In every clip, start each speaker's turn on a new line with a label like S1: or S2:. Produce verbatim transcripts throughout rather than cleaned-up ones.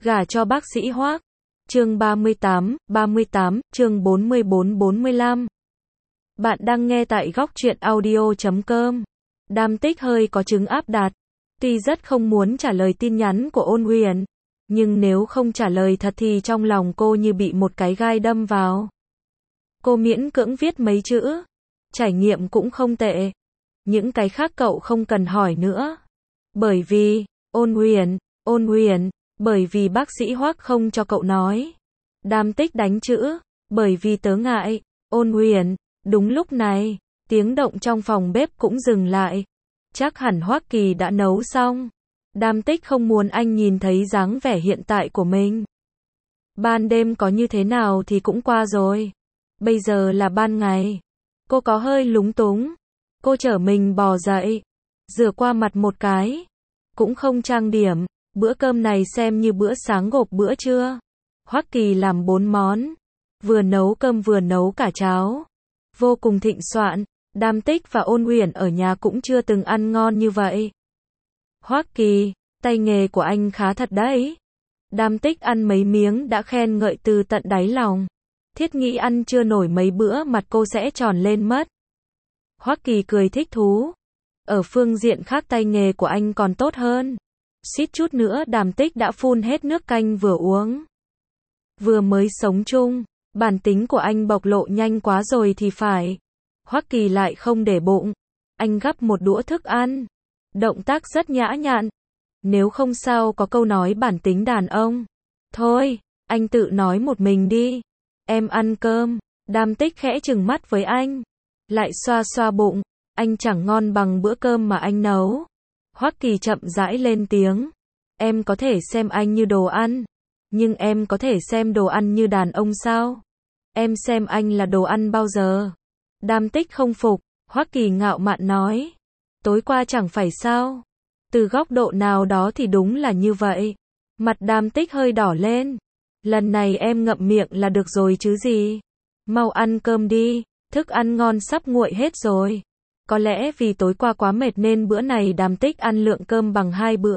S1: Gả cho bác sĩ Hoắc. Chương ba mươi tám, ba mươi tám, chương bốn mươi bốn bốn mươi lăm. Bạn đang nghe tại góc truyện audio chấm com. Đam Tích hơi có chứng áp đặt. Tuy rất không muốn trả lời tin nhắn của Ôn Huyền, nhưng nếu không trả lời thật thì trong lòng cô như bị một cái gai đâm vào. Cô miễn cưỡng viết mấy chữ. Trải nghiệm cũng không tệ. Những cái khác cậu không cần hỏi nữa. Bởi vì, Ôn Huyền, Ôn Huyền, bởi vì bác sĩ Hoắc không cho cậu nói. Đam Tích đánh chữ, bởi vì tớ ngại. Ôn Huyền, đúng lúc này, tiếng động trong phòng bếp cũng dừng lại. Chắc hẳn Hoắc Kỳ đã nấu xong. Đam Tích không muốn anh nhìn thấy dáng vẻ hiện tại của mình. Ban đêm có như thế nào thì cũng qua rồi. Bây giờ là ban ngày. Cô có hơi lúng túng. Cô chở mình bò dậy, rửa qua mặt một cái. Cũng không trang điểm. Bữa cơm này xem như bữa sáng gộp bữa trưa. Hoắc Kỳ làm bốn món. Vừa nấu cơm vừa nấu cả cháo. Vô cùng thịnh soạn. Đam Tích và Ôn Huyền ở nhà cũng chưa từng ăn ngon như vậy. Hoắc Kỳ, tay nghề của anh khá thật đấy. Đam Tích ăn mấy miếng đã khen ngợi từ tận đáy lòng. Thiết nghĩ ăn chưa nổi mấy bữa mặt cô sẽ tròn lên mất. Hoắc Kỳ cười thích thú. Ở phương diện khác tay nghề của anh còn tốt hơn. Suýt chút nữa Đam Tích đã phun hết nước canh vừa uống. Vừa mới sống chung, bản tính của anh bộc lộ nhanh quá rồi thì phải. Hoắc Kỳ lại không để bụng. Anh gắp một đũa thức ăn. Động tác rất nhã nhặn. Nếu không sao có câu nói bản tính đàn ông. Thôi, anh tự nói một mình đi. Em ăn cơm. Đam Tích khẽ trừng mắt với anh. Lại xoa xoa bụng. Anh chẳng ngon bằng bữa cơm mà anh nấu. Hoắc Kỳ chậm rãi lên tiếng. Em có thể xem anh như đồ ăn. Nhưng em có thể xem đồ ăn như đàn ông sao? Em xem anh là đồ ăn bao giờ? Đam Tích không phục. Hoắc Kỳ ngạo mạn nói. Tối qua chẳng phải sao? Từ góc độ nào đó thì đúng là như vậy. Mặt Đam Tích hơi đỏ lên. Lần này em ngậm miệng là được rồi chứ gì? Mau ăn cơm đi. Thức ăn ngon sắp nguội hết rồi. Có lẽ vì tối qua quá mệt nên bữa này Đam Tích ăn lượng cơm bằng hai bữa.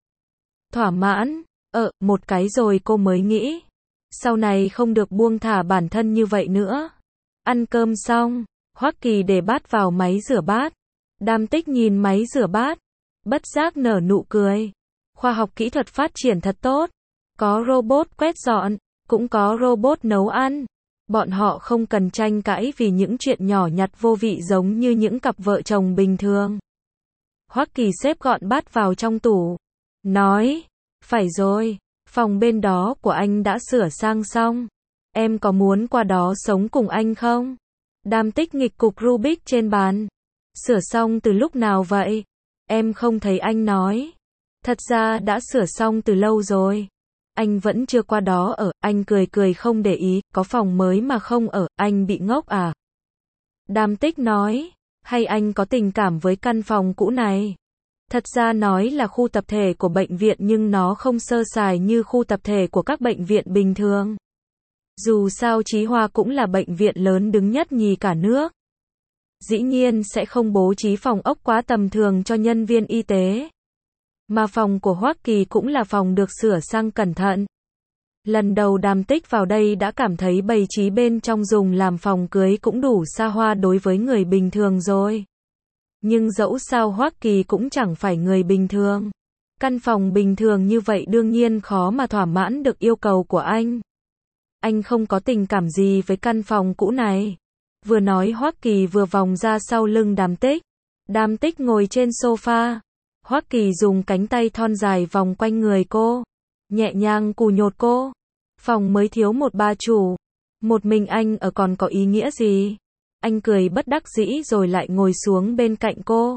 S1: Thỏa mãn. Ờ, một cái rồi cô mới nghĩ. Sau này không được buông thả bản thân như vậy nữa. Ăn cơm xong, Hoắc Kỳ để bát vào máy rửa bát. Đam Tích nhìn máy rửa bát. Bất giác nở nụ cười. Khoa học kỹ thuật phát triển thật tốt. Có robot quét dọn, cũng có robot nấu ăn. Bọn họ không cần tranh cãi vì những chuyện nhỏ nhặt vô vị giống như những cặp vợ chồng bình thường. Hoắc Kỳ xếp gọn bát vào trong tủ. Nói, phải rồi, phòng bên đó của anh đã sửa sang xong. Em có muốn qua đó sống cùng anh không? Đam Tích nghịch cục Rubik trên bàn. Sửa xong từ lúc nào vậy? Em không thấy anh nói. Thật ra đã sửa xong từ lâu rồi. Anh vẫn chưa qua đó ở, anh cười cười không để ý, có phòng mới mà không ở, anh bị ngốc à? Đam Tích nói, hay anh có tình cảm với căn phòng cũ này? Thật ra nói là khu tập thể của bệnh viện nhưng nó không sơ sài như khu tập thể của các bệnh viện bình thường. Dù sao Chí Hoa cũng là bệnh viện lớn đứng nhất nhì cả nước. Dĩ nhiên sẽ không bố trí phòng ốc quá tầm thường cho nhân viên y tế. Mà phòng của Hoắc Kỳ cũng là phòng được sửa sang cẩn thận. Lần đầu Đam Tích vào đây đã cảm thấy bày trí bên trong dùng làm phòng cưới cũng đủ xa hoa đối với người bình thường rồi. Nhưng dẫu sao Hoắc Kỳ cũng chẳng phải người bình thường. Căn phòng bình thường như vậy đương nhiên khó mà thỏa mãn được yêu cầu của anh. Anh không có tình cảm gì với căn phòng cũ này. Vừa nói Hoắc Kỳ vừa vòng ra sau lưng Đam Tích. Đam Tích ngồi trên sofa. Hoắc Kỳ dùng cánh tay thon dài vòng quanh người cô. Nhẹ nhàng cù nhột cô. Phòng mới thiếu một bà chủ. Một mình anh ở còn có ý nghĩa gì? Anh cười bất đắc dĩ rồi lại ngồi xuống bên cạnh cô.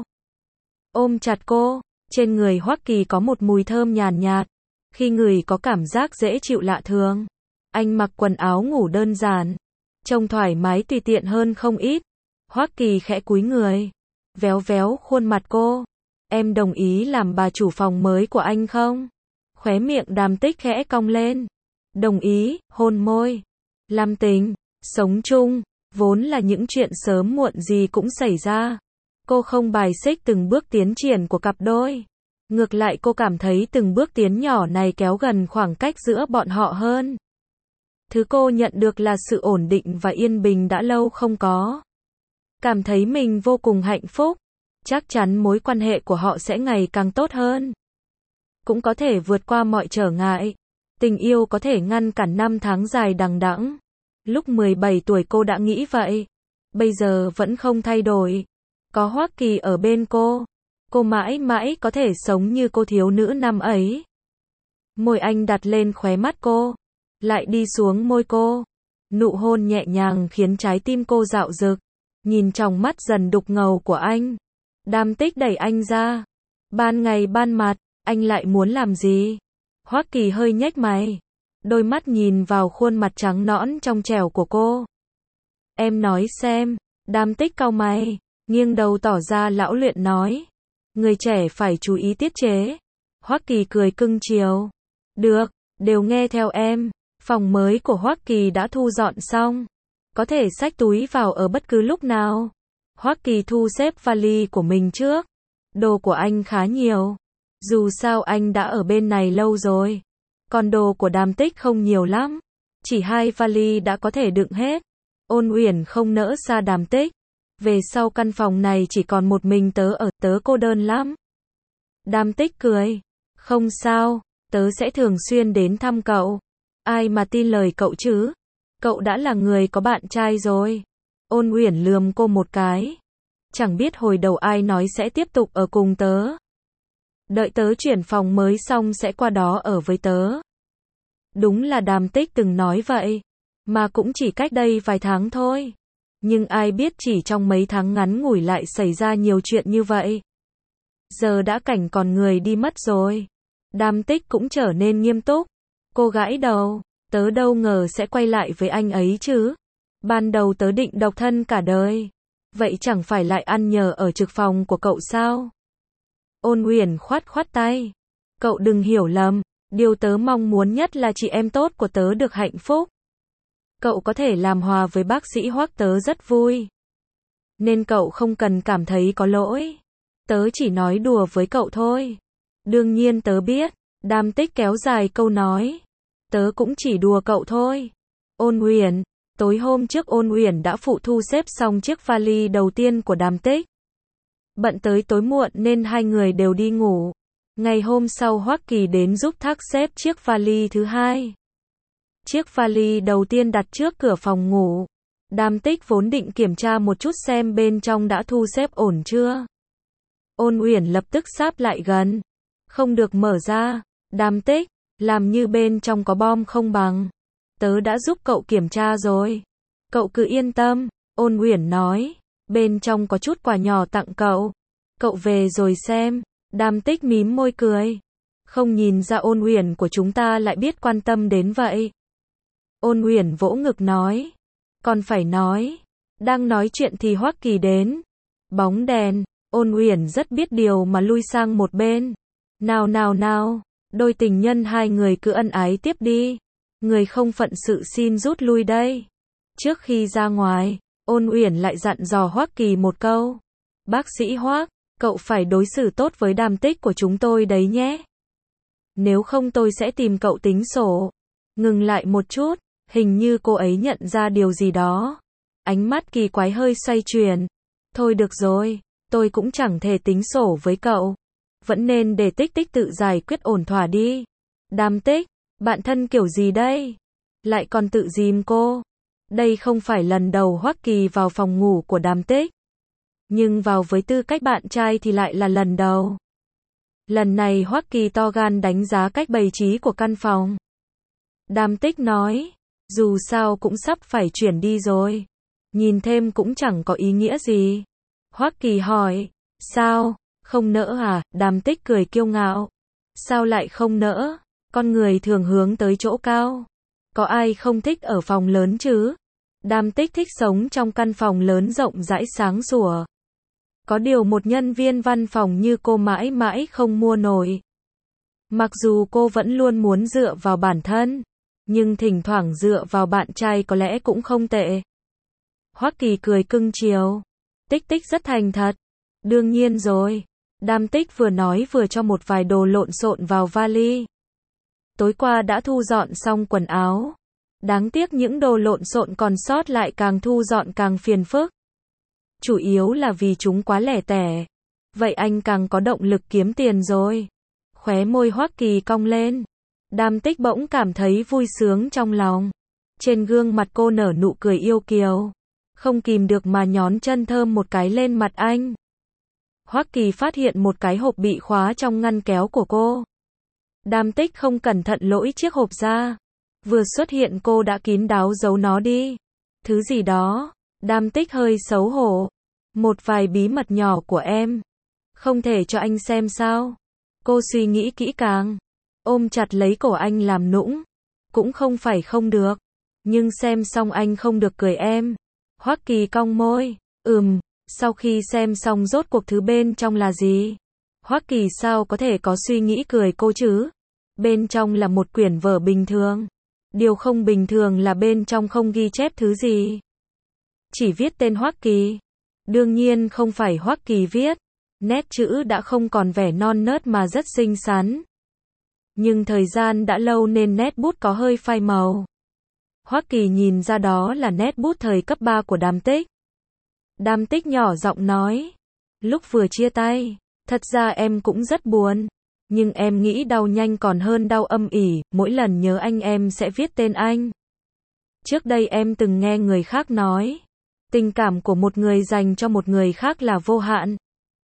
S1: Ôm chặt cô. Trên người Hoắc Kỳ có một mùi thơm nhàn nhạt. Khi ngửi có cảm giác dễ chịu lạ thường. Anh mặc quần áo ngủ đơn giản. Trông thoải mái tùy tiện hơn không ít. Hoắc Kỳ khẽ cúi người. Véo véo khuôn mặt cô. Em đồng ý làm bà chủ phòng mới của anh không? Khóe miệng Đam Tích khẽ cong lên. Đồng ý, hôn môi. Làm tình, sống chung, vốn là những chuyện sớm muộn gì cũng xảy ra. Cô không bài xích từng bước tiến triển của cặp đôi. Ngược lại cô cảm thấy từng bước tiến nhỏ này kéo gần khoảng cách giữa bọn họ hơn. Thứ cô nhận được là sự ổn định và yên bình đã lâu không có. Cảm thấy mình vô cùng hạnh phúc. Chắc chắn mối quan hệ của họ sẽ ngày càng tốt hơn. Cũng có thể vượt qua mọi trở ngại. Tình yêu có thể ngăn cản năm tháng dài đằng đẵng. Lúc mười bảy tuổi cô đã nghĩ vậy. Bây giờ vẫn không thay đổi. Có Hoắc Kỳ ở bên cô. Cô mãi mãi có thể sống như cô thiếu nữ năm ấy. Môi anh đặt lên khóe mắt cô. Lại đi xuống môi cô. Nụ hôn nhẹ nhàng khiến trái tim cô dạo dực. Nhìn trong mắt dần đục ngầu của anh. Đàm Tích đẩy anh ra. Ban ngày ban mặt, anh lại muốn làm gì? Hoắc Kỳ hơi nhếch mày. Đôi mắt nhìn vào khuôn mặt trắng nõn trong trẻo của cô. Em nói xem. Đàm Tích cau mày, nghiêng đầu tỏ ra lão luyện nói. Người trẻ phải chú ý tiết chế. Hoắc Kỳ cười cưng chiều. Được, đều nghe theo em. Phòng mới của Hoắc Kỳ đã thu dọn xong. Có thể xách túi vào ở bất cứ lúc nào. Hoắc Kỳ thu xếp vali của mình trước. Đồ của anh khá nhiều. Dù sao anh đã ở bên này lâu rồi. Còn đồ của Đàm Tích không nhiều lắm. Chỉ hai vali đã có thể đựng hết. Ôn Uyển không nỡ xa Đàm Tích. Về sau căn phòng này chỉ còn một mình tớ ở, tớ cô đơn lắm. Đàm Tích cười. Không sao, tớ sẽ thường xuyên đến thăm cậu. Ai mà tin lời cậu chứ? Cậu đã là người có bạn trai rồi. Ôn Uyển lườm cô một cái. Chẳng biết hồi đầu ai nói sẽ tiếp tục ở cùng tớ. Đợi tớ chuyển phòng mới xong sẽ qua đó ở với tớ. Đúng là Đàm Tích từng nói vậy. Mà cũng chỉ cách đây vài tháng thôi. Nhưng ai biết chỉ trong mấy tháng ngắn ngủi lại xảy ra nhiều chuyện như vậy. Giờ đã cảnh còn người đi mất rồi. Đàm Tích cũng trở nên nghiêm túc. Cô gãi đầu. Tớ đâu ngờ sẽ quay lại với anh ấy chứ. Ban đầu tớ định độc thân cả đời. Vậy chẳng phải lại ăn nhờ ở trực phòng của cậu sao? Ôn Uyển khoát khoát tay. Cậu đừng hiểu lầm. Điều tớ mong muốn nhất là chị em tốt của tớ được hạnh phúc. Cậu có thể làm hòa với bác sĩ Hoắc, tớ rất vui. Nên cậu không cần cảm thấy có lỗi. Tớ chỉ nói đùa với cậu thôi. Đương nhiên tớ biết. Đàm Tích kéo dài câu nói. Tớ cũng chỉ đùa cậu thôi. Ôn Uyển. Tối hôm trước Ôn Uyển đã phụ thu xếp xong chiếc vali đầu tiên của Đàm Tích. Bận tới tối muộn nên hai người đều đi ngủ. Ngày hôm sau Hoắc Kỳ đến giúp Thác xếp chiếc vali thứ hai. Chiếc vali đầu tiên đặt trước cửa phòng ngủ. Đàm Tích vốn định kiểm tra một chút xem bên trong đã thu xếp ổn chưa. Ôn Uyển lập tức sáp lại gần. Không được mở ra. Đàm Tích, làm như bên trong có bom không bằng. Tớ đã giúp cậu kiểm tra rồi. Cậu cứ yên tâm. Ôn Uyển nói. Bên trong có chút quà nhỏ tặng cậu. Cậu về rồi xem. Đàm Tích mím môi cười. Không nhìn ra Ôn Uyển của chúng ta lại biết quan tâm đến vậy. Ôn Uyển vỗ ngực nói. Còn phải nói. Đang nói chuyện thì Hoắc Kỳ đến. Bóng đèn. Ôn Uyển rất biết điều mà lui sang một bên. Nào nào nào. Đôi tình nhân hai người cứ ân ái tiếp đi. Người không phận sự xin rút lui đây. Trước khi ra ngoài, Ôn Uyển lại dặn dò Hoắc Kỳ một câu. Bác sĩ Hoắc, cậu phải đối xử tốt với Đàm Tích của chúng tôi đấy nhé. Nếu không tôi sẽ tìm cậu tính sổ. Ngừng lại một chút, hình như cô ấy nhận ra điều gì đó. Ánh mắt kỳ quái hơi xoay chuyển. Thôi được rồi, tôi cũng chẳng thể tính sổ với cậu. Vẫn nên để Tích Tích tự giải quyết ổn thỏa đi. Đàm Tích, bạn thân kiểu gì đây? Lại còn tự dìm cô. Đây không phải lần đầu Hoắc Kỳ vào phòng ngủ của Đàm Tích. Nhưng vào với tư cách bạn trai thì lại là lần đầu. Lần này Hoắc Kỳ to gan đánh giá cách bày trí của căn phòng. Đàm Tích nói, dù sao cũng sắp phải chuyển đi rồi. Nhìn thêm cũng chẳng có ý nghĩa gì. Hoắc Kỳ hỏi, sao, không nỡ à? Đàm Tích cười kiêu ngạo. Sao lại không nỡ? Con người thường hướng tới chỗ cao. Có ai không thích ở phòng lớn chứ? Đàm Tích thích sống trong căn phòng lớn rộng rãi sáng sủa. Có điều một nhân viên văn phòng như cô mãi mãi không mua nổi. Mặc dù cô vẫn luôn muốn dựa vào bản thân, nhưng thỉnh thoảng dựa vào bạn trai có lẽ cũng không tệ. Hoắc Kỳ cười cưng chiều. Tích Tích rất thành thật. Đương nhiên rồi. Đam Tích vừa nói vừa cho một vài đồ lộn xộn vào vali. Tối qua đã thu dọn xong quần áo. Đáng tiếc những đồ lộn xộn còn sót lại càng thu dọn càng phiền phức. Chủ yếu là vì chúng quá lẻ tẻ. Vậy anh càng có động lực kiếm tiền rồi. Khóe môi Hoắc Kỳ cong lên. Đam Tích bỗng cảm thấy vui sướng trong lòng. Trên gương mặt cô nở nụ cười yêu kiều. Không kìm được mà nhón chân thơm một cái lên mặt anh. Hoắc Kỳ phát hiện một cái hộp bị khóa trong ngăn kéo của cô. Đam Tích không cẩn thận lỗi chiếc hộp ra. Vừa xuất hiện cô đã kín đáo giấu nó đi. Thứ gì đó. Đam Tích hơi xấu hổ. Một vài bí mật nhỏ của em. Không thể cho anh xem sao? Cô suy nghĩ kỹ càng. Ôm chặt lấy cổ anh làm nũng. Cũng không phải không được. Nhưng xem xong anh không được cười em. Hoắc Kỳ cong môi. Ừm, sau khi xem xong rốt cuộc thứ bên trong là gì? Hoắc Kỳ sao có thể có suy nghĩ cười cô chứ? Bên trong là một quyển vở bình thường. Điều không bình thường là bên trong không ghi chép thứ gì. Chỉ viết tên Hoắc Kỳ. Đương nhiên không phải Hoắc Kỳ viết. Nét chữ đã không còn vẻ non nớt mà rất xinh xắn. Nhưng thời gian đã lâu nên nét bút có hơi phai màu. Hoắc Kỳ nhìn ra đó là nét bút thời cấp ba của Đam Tích. Đam Tích nhỏ giọng nói. Lúc vừa chia tay, thật ra em cũng rất buồn. Nhưng em nghĩ đau nhanh còn hơn đau âm ỉ, mỗi lần nhớ anh em sẽ viết tên anh. Trước đây em từng nghe người khác nói, tình cảm của một người dành cho một người khác là vô hạn.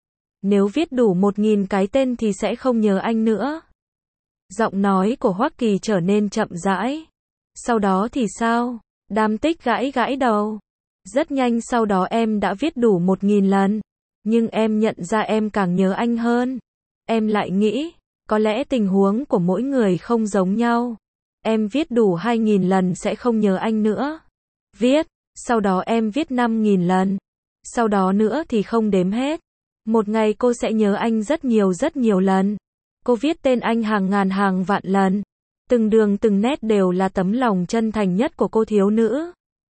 S1: Nếu viết đủ một nghìn cái tên thì sẽ không nhớ anh nữa. Giọng nói của Hoắc Kỳ trở nên chậm rãi. Sau đó thì sao? Đam Tích gãi gãi đầu. Rất nhanh sau đó em đã viết đủ một nghìn lần. Nhưng em nhận ra em càng nhớ anh hơn. Em lại nghĩ, có lẽ tình huống của mỗi người không giống nhau. Em viết đủ hai nghìn lần sẽ không nhớ anh nữa. Viết, sau đó em viết năm nghìn lần. Sau đó nữa thì không đếm hết. Một ngày cô sẽ nhớ anh rất nhiều rất nhiều lần. Cô viết tên anh hàng ngàn hàng vạn lần. Từng đường từng nét đều là tấm lòng chân thành nhất của cô thiếu nữ.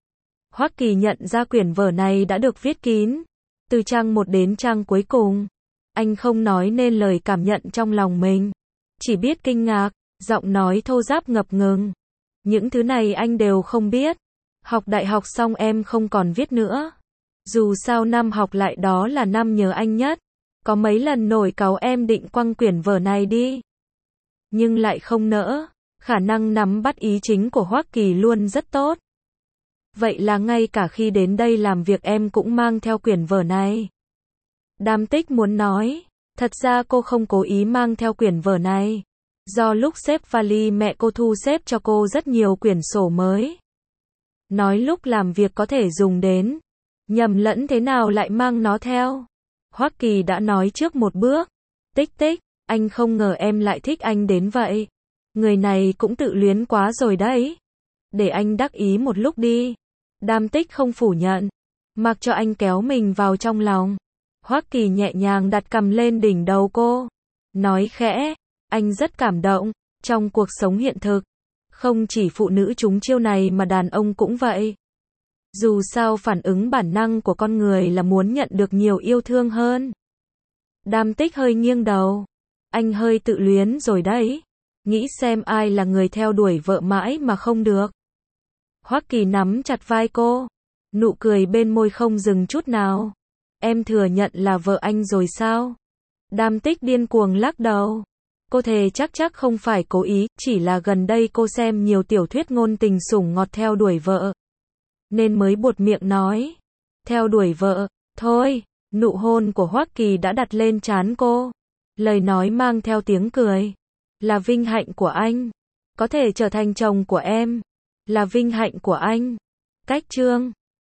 S1: Hoắc Kỳ nhận ra quyển vở này đã được viết kín. Từ trang một đến trang cuối cùng. Anh không nói nên lời cảm nhận trong lòng mình. Chỉ biết kinh ngạc, giọng nói thô ráp ngập ngừng. Những thứ này anh đều không biết. Học đại học xong em không còn viết nữa. Dù sao năm học lại đó là năm nhớ anh nhất. Có mấy lần nổi cáu em định quăng quyển vở này đi. Nhưng lại không nỡ. Khả năng nắm bắt ý chính của Hoắc Kỳ luôn rất tốt. Vậy là ngay cả khi đến đây làm việc em cũng mang theo quyển vở này. Đam Tích muốn nói. Thật ra cô không cố ý mang theo quyển vở này. Do lúc xếp vali mẹ cô thu xếp cho cô rất nhiều quyển sổ mới. Nói lúc làm việc có thể dùng đến. Nhầm lẫn thế nào lại mang nó theo. Hoắc Kỳ đã nói trước một bước. Tích tích, anh không ngờ em lại thích anh đến vậy. Người này cũng tự luyến quá rồi đấy. Để anh đắc ý một lúc đi. Đam Tích không phủ nhận. Mặc cho anh kéo mình vào trong lòng. Hoắc Kỳ nhẹ nhàng đặt cằm lên đỉnh đầu cô. Nói khẽ, anh rất cảm động. Trong cuộc sống hiện thực, không chỉ phụ nữ trúng chiêu này mà đàn ông cũng vậy. Dù sao phản ứng bản năng của con người là muốn nhận được nhiều yêu thương hơn. Đam Tích hơi nghiêng đầu. Anh hơi tự luyến rồi đấy. Nghĩ xem ai là người theo đuổi vợ mãi mà không được. Hoắc Kỳ nắm chặt vai cô. Nụ cười bên môi không dừng chút nào. Em thừa nhận là vợ anh rồi sao? Đam Tích điên cuồng lắc đầu. Cô thề chắc chắc không phải cố ý, chỉ là gần đây cô xem nhiều tiểu thuyết ngôn tình sủng ngọt theo đuổi vợ. Nên mới buột miệng nói. Theo đuổi vợ, thôi, nụ hôn của Hoắc Kỳ đã đặt lên trán cô. Lời nói mang theo tiếng cười. Là vinh hạnh của anh. Có thể trở thành chồng của em. Là vinh hạnh của anh. Cách chương.